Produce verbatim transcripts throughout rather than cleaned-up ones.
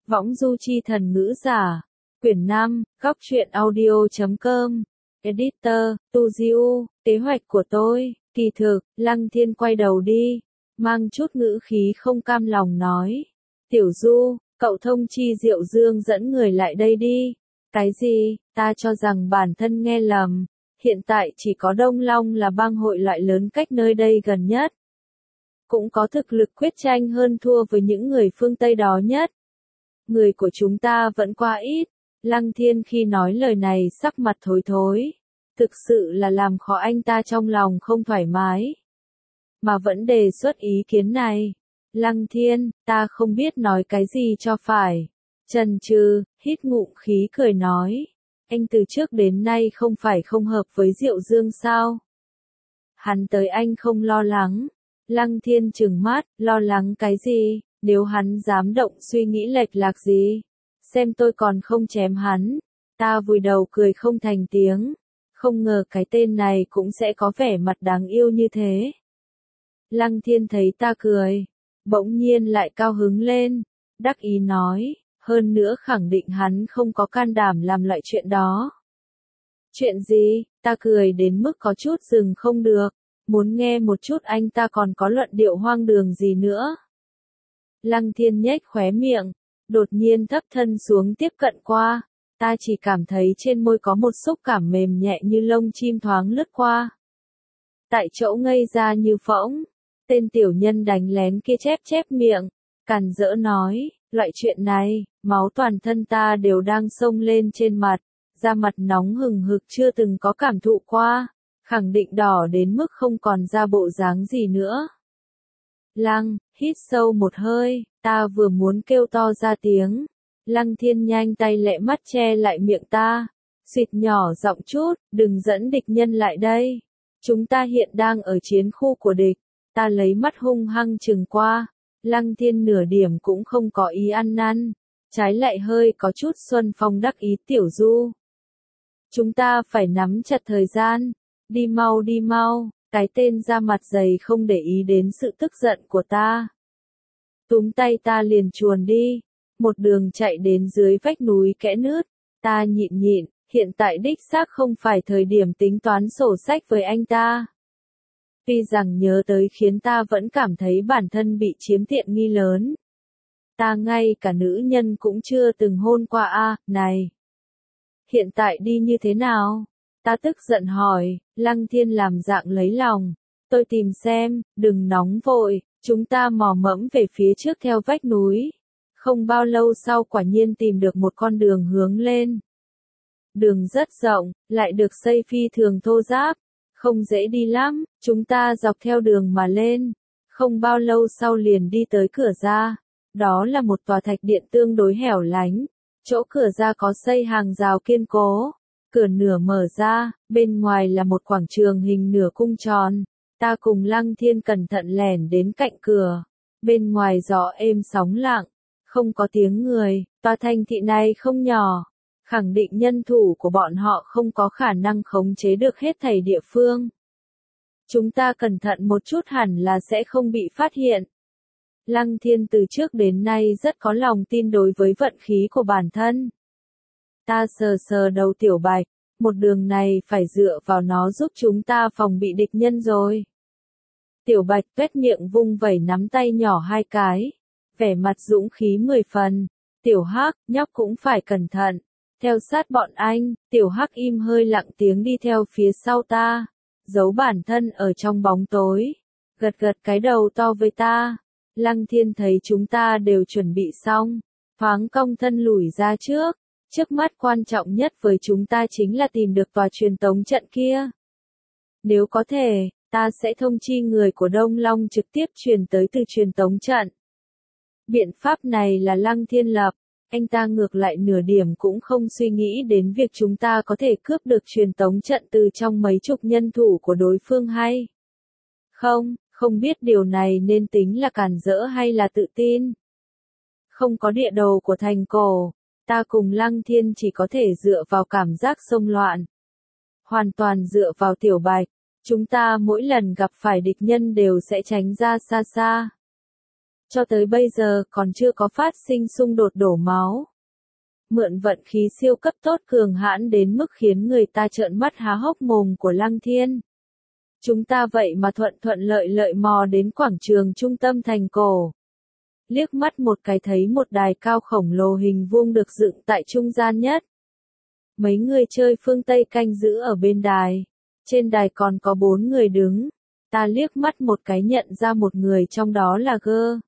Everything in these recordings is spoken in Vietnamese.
Võng du chi thần ngữ giả. Quyển năm, góc truyện audio chấm com. Editor, Tu Diu, kế hoạch của tôi, kỳ thực, Lăng Thiên quay đầu đi, mang chút ngữ khí không cam lòng nói. Tiểu Du, cậu thông chi Diệu Dương dẫn người lại đây đi. Cái gì, ta cho rằng bản thân nghe lầm, hiện tại chỉ có Đông Long là bang hội loại lớn cách nơi đây gần nhất. Cũng có thực lực quyết tranh hơn thua với những người phương Tây đó nhất. Người của chúng ta vẫn quá ít. Lăng Thiên khi nói lời này sắc mặt thối thối. Thực sự là làm khó anh ta trong lòng không thoải mái. Mà vẫn đề xuất ý kiến này. Lăng Thiên, ta không biết nói cái gì cho phải. Chần chừ, hít ngụm khí cười nói. Anh từ trước đến nay không phải không hợp với Diệu Dương sao? Hắn tới anh không lo lắng. Lăng Thiên trừng mắt, lo lắng cái gì, nếu hắn dám động suy nghĩ lệch lạc gì. Xem tôi còn không chém hắn. Ta vùi đầu cười không thành tiếng. Không ngờ cái tên này cũng sẽ có vẻ mặt đáng yêu như thế. Lăng Thiên thấy ta cười. Bỗng nhiên lại cao hứng lên. Đắc ý nói. Hơn nữa khẳng định hắn không có can đảm làm loại chuyện đó. Chuyện gì? Ta cười đến mức có chút dừng không được. Muốn nghe một chút anh ta còn có luận điệu hoang đường gì nữa. Lăng Thiên nhếch khóe miệng. Đột nhiên thấp thân xuống tiếp cận qua. Ta chỉ cảm thấy trên môi có một xúc cảm mềm nhẹ như lông chim thoáng lướt qua. Tại chỗ ngây ra như phỗng. Tên tiểu nhân đánh lén kia chép chép miệng. Càn rỡ nói. Loại chuyện này, máu toàn thân ta đều đang xông lên trên mặt. Da mặt nóng hừng hực chưa từng có cảm thụ qua. Khẳng định đỏ đến mức không còn ra bộ dáng gì nữa. Lăng, hít sâu một hơi, ta vừa muốn kêu to ra tiếng. Lăng Thiên nhanh tay lẹ mắt che lại miệng ta. Xịt nhỏ giọng chút, đừng dẫn địch nhân lại đây. Chúng ta hiện đang ở chiến khu của địch. Ta lấy mắt hung hăng chừng qua. Lăng Thiên nửa điểm cũng không có ý ăn năn. Trái lại hơi có chút xuân phong đắc ý Tiểu Du. Chúng ta phải nắm chặt thời gian. Đi mau đi mau, cái tên da mặt dày không để ý đến sự tức giận của ta. Túm tay ta liền chuồn đi, một đường chạy đến dưới vách núi kẽ nứt, ta nhịn nhịn, hiện tại đích xác không phải thời điểm tính toán sổ sách với anh ta. Tuy rằng nhớ tới khiến ta vẫn cảm thấy bản thân bị chiếm tiện nghi lớn. Ta ngay cả nữ nhân cũng chưa từng hôn qua a, này. Hiện tại đi như thế nào? Ta tức giận hỏi, Lăng Thiên làm dạng lấy lòng. Tôi tìm xem, đừng nóng vội, chúng ta mò mẫm về phía trước theo vách núi. Không bao lâu sau quả nhiên tìm được một con đường hướng lên. Đường rất rộng, lại được xây phi thường thô ráp. Không dễ đi lắm, chúng ta dọc theo đường mà lên. Không bao lâu sau liền đi tới cửa ra. Đó là một tòa thạch điện tương đối hẻo lánh. Chỗ cửa ra có xây hàng rào kiên cố. Cửa nửa mở ra, bên ngoài là một quảng trường hình nửa cung tròn. Ta cùng Lăng Thiên cẩn thận lẻn đến cạnh cửa. Bên ngoài gió êm sóng lặng, không có tiếng người, tòa thành thị này không nhỏ. Khẳng định nhân thủ của bọn họ không có khả năng khống chế được hết thảy địa phương. Chúng ta cẩn thận một chút hẳn là sẽ không bị phát hiện. Lăng Thiên từ trước đến nay rất có lòng tin đối với vận khí của bản thân. Ta sờ sờ đầu Tiểu Bạch, một đường này phải dựa vào nó giúp chúng ta phòng bị địch nhân rồi. Tiểu Bạch tuét miệng vung vẩy nắm tay nhỏ hai cái, vẻ mặt dũng khí mười phần. Tiểu Hắc, nhóc cũng phải cẩn thận. Theo sát bọn anh, Tiểu Hắc im hơi lặng tiếng đi theo phía sau ta, giấu bản thân ở trong bóng tối, gật gật cái đầu to với ta. Lăng Thiên thấy chúng ta đều chuẩn bị xong, thoáng cong thân lùi ra trước. Trước mắt quan trọng nhất với chúng ta chính là tìm được tòa truyền tống trận kia. Nếu có thể, ta sẽ thông chi người của Đông Long trực tiếp truyền tới từ truyền tống trận. Biện pháp này là Lăng Thiên lập, anh ta ngược lại nửa điểm cũng không suy nghĩ đến việc chúng ta có thể cướp được truyền tống trận từ trong mấy chục nhân thủ của đối phương hay. Không, không biết điều này nên tính là cản rỡ hay là tự tin. Không có địa đồ của thành cổ. Ta cùng Lăng Thiên chỉ có thể dựa vào cảm giác xông loạn. Hoàn toàn dựa vào Tiểu Bạch. Chúng ta mỗi lần gặp phải địch nhân đều sẽ tránh ra xa xa. Cho tới bây giờ còn chưa có phát sinh xung đột đổ máu. Mượn vận khí siêu cấp tốt cường hãn đến mức khiến người ta trợn mắt há hốc mồm của Lăng Thiên. Chúng ta vậy mà thuận thuận lợi lợi mò đến quảng trường trung tâm thành cổ. Liếc mắt một cái thấy một đài cao khổng lồ hình vuông được dựng tại trung gian nhất. Mấy người chơi phương Tây canh giữ ở bên đài. Trên đài còn có bốn người đứng. Ta liếc mắt một cái nhận ra một người trong đó là Gơ.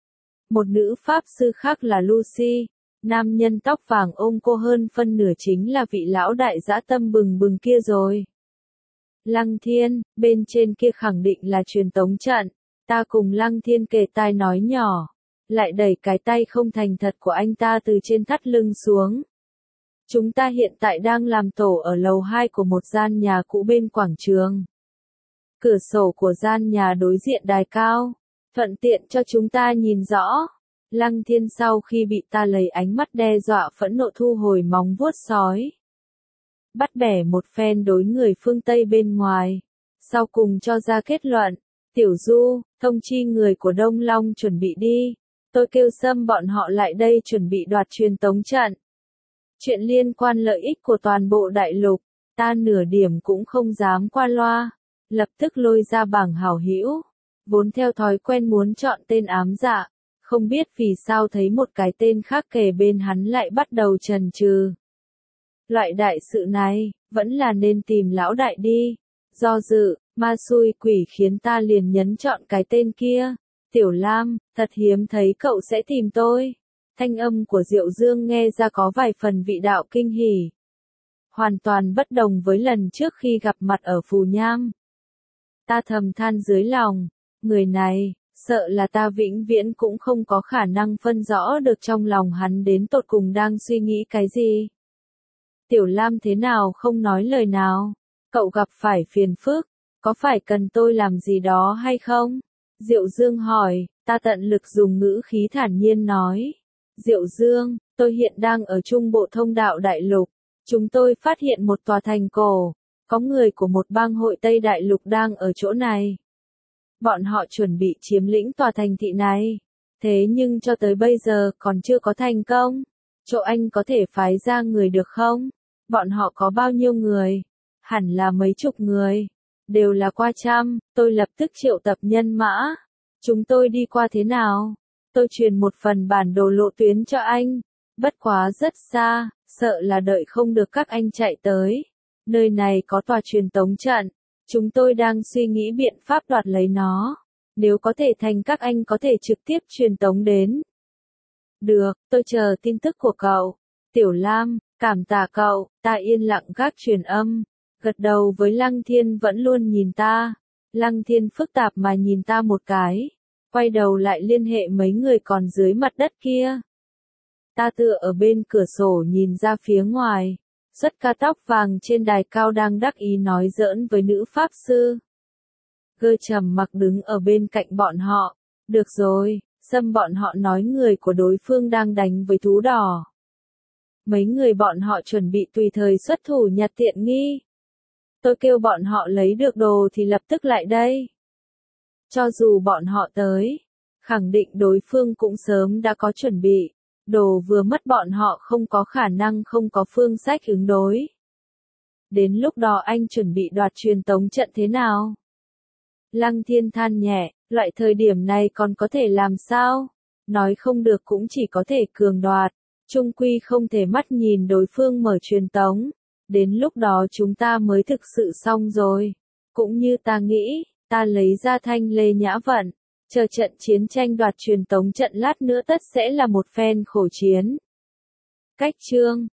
Một nữ pháp sư khác là Lucy. Nam nhân tóc vàng ôm cô hơn phân nửa chính là vị lão đại dã tâm bừng bừng kia rồi. Lăng Thiên, bên trên kia khẳng định là truyền tống trận. Ta cùng Lăng Thiên kề tai nói nhỏ. Lại đẩy cái tay không thành thật của anh ta từ trên thắt lưng xuống. Chúng ta hiện tại đang làm tổ ở lầu hai của một gian nhà cũ bên quảng trường. Cửa sổ của gian nhà đối diện đài cao, thuận tiện cho chúng ta nhìn rõ. Lăng Thiên sau khi bị ta lấy ánh mắt đe dọa phẫn nộ thu hồi móng vuốt sói. Bắt bẻ một phen đối người phương Tây bên ngoài. Sau cùng cho ra kết luận. Tiểu Du, thông chi người của Đông Long chuẩn bị đi. Tôi kêu Sâm bọn họ lại đây chuẩn bị đoạt truyền tống trận. Chuyện liên quan lợi ích của toàn bộ đại lục, ta nửa điểm cũng không dám qua loa. Lập tức lôi ra bảng hảo hữu. Vốn theo thói quen muốn chọn tên ám dạ. Không biết vì sao thấy một cái tên khác kề bên hắn lại bắt đầu chần chừ. Loại đại sự này, vẫn là nên tìm lão đại đi. Do dự, ma xui quỷ khiến ta liền nhấn chọn cái tên kia. Tiểu Lam, thật hiếm thấy cậu sẽ tìm tôi. Thanh âm của Diệu Dương nghe ra có vài phần vị đạo kinh hỉ. Hoàn toàn bất đồng với lần trước khi gặp mặt ở Phù Nham. Ta thầm than dưới lòng, người này, sợ là ta vĩnh viễn cũng không có khả năng phân rõ được trong lòng hắn đến tột cùng đang suy nghĩ cái gì. Tiểu Lam thế nào không nói lời nào? Cậu gặp phải phiền phức, có phải cần tôi làm gì đó hay không? Diệu Dương hỏi, ta tận lực dùng ngữ khí thản nhiên nói. Diệu Dương, tôi hiện đang ở trung bộ thông đạo đại lục. Chúng tôi phát hiện một tòa thành cổ. Có người của một bang hội Tây Đại Lục đang ở chỗ này. Bọn họ chuẩn bị chiếm lĩnh tòa thành thị này. Thế nhưng cho tới bây giờ còn chưa có thành công. Chỗ anh có thể phái ra người được không? Bọn họ có bao nhiêu người? Hẳn là mấy chục người. Đều là qua trăm, tôi lập tức triệu tập nhân mã. Chúng tôi đi qua thế nào? Tôi truyền một phần bản đồ lộ tuyến cho anh. Bất quá rất xa, sợ là đợi không được các anh chạy tới. Nơi này có tòa truyền tống trận. Chúng tôi đang suy nghĩ biện pháp đoạt lấy nó. Nếu có thể thành các anh có thể trực tiếp truyền tống đến. Được, tôi chờ tin tức của cậu. Tiểu Lam, cảm tạ cậu, ta yên lặng gác truyền âm. Gật đầu với Lăng Thiên vẫn luôn nhìn ta. Lăng Thiên phức tạp mà nhìn ta một cái. Quay đầu lại liên hệ mấy người còn dưới mặt đất kia. Ta tựa ở bên cửa sổ nhìn ra phía ngoài. Xuất ca tóc vàng trên đài cao đang đắc ý nói giỡn với nữ pháp sư. Gơ trầm mặc đứng ở bên cạnh bọn họ. Được rồi, Sâm bọn họ nói người của đối phương đang đánh với thú đỏ. Mấy người bọn họ chuẩn bị tùy thời xuất thủ nhặt tiện nghi. Tôi kêu bọn họ lấy được đồ thì lập tức lại đây. Cho dù bọn họ tới, khẳng định đối phương cũng sớm đã có chuẩn bị. Đồ vừa mất bọn họ không có khả năng không có phương sách ứng đối. Đến lúc đó anh chuẩn bị đoạt truyền tống trận thế nào? Lăng Thiên than nhẹ, loại thời điểm này còn có thể làm sao? Nói không được cũng chỉ có thể cường đoạt. Trung quy không thể mắt nhìn đối phương mở truyền tống. Đến lúc đó chúng ta mới thực sự xong rồi. Cũng như ta nghĩ, ta lấy ra thanh lê nhã vận. Chờ trận chiến tranh đoạt truyền tống trận lát nữa tất sẽ là một phen khổ chiến. Cách chương